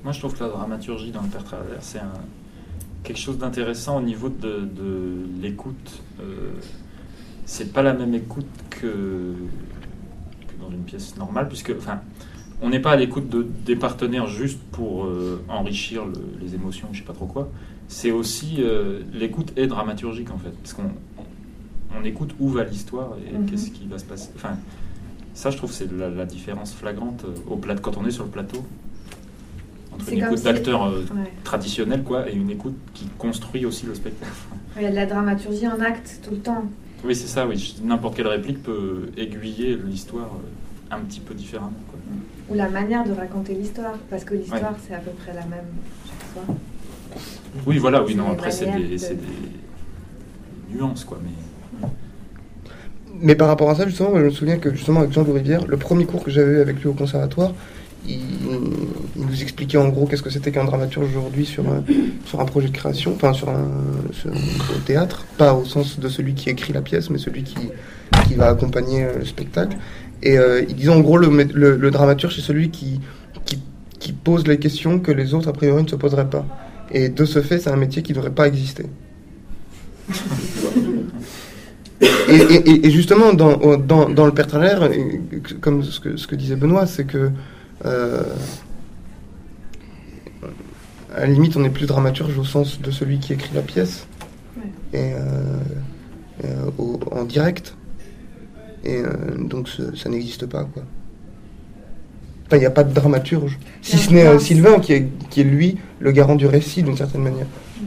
Moi, je trouve que la dramaturgie dans le Père Travers, c'est quelque chose d'intéressant au niveau de l'écoute. C'est pas la même écoute que dans une pièce normale, puisque, enfin, on n'est pas à l'écoute des partenaires juste pour enrichir les émotions, je sais pas trop quoi. C'est aussi l'écoute est dramaturgique en fait, parce qu'on écoute où va l'histoire et qu'est-ce qui va se passer. Enfin, ça, je trouve, c'est la différence flagrante quand on est sur le plateau entre une écoute d'acteur traditionnel quoi, et une écoute qui construit aussi le spectacle. Il y a de la dramaturgie en acte tout le temps. Oui, c'est ça. Oui, n'importe quelle réplique peut aiguiller l'histoire un petit peu différemment, quoi. Ou la manière de raconter l'histoire, parce que l'histoire c'est à peu près la même chaque fois. Oui, voilà, oui, non, après c'est des nuances, quoi. Mais par rapport à ça, justement, je me souviens que justement avec Jean Rivière, le premier cours que j'avais eu avec lui au conservatoire, il nous expliquait en gros qu'est-ce que c'était qu'un dramaturge aujourd'hui sur un projet de création, enfin au théâtre, pas au sens de celui qui écrit la pièce, mais celui qui va accompagner le spectacle. Et il disait en gros le dramaturge c'est celui qui pose les questions que les autres a priori ne se poseraient pas. Et de ce fait, c'est un métier qui ne devrait pas exister. Et justement, dans le Père Travers, comme ce que disait Benoît, c'est que à la limite, on n'est plus dramaturge au sens de celui qui écrit la pièce, et en direct. Et donc ça n'existe pas, quoi. Enfin, il n'y a pas de dramaturge, si ce n'est Sylvain qui est lui le garant du récit d'une certaine manière.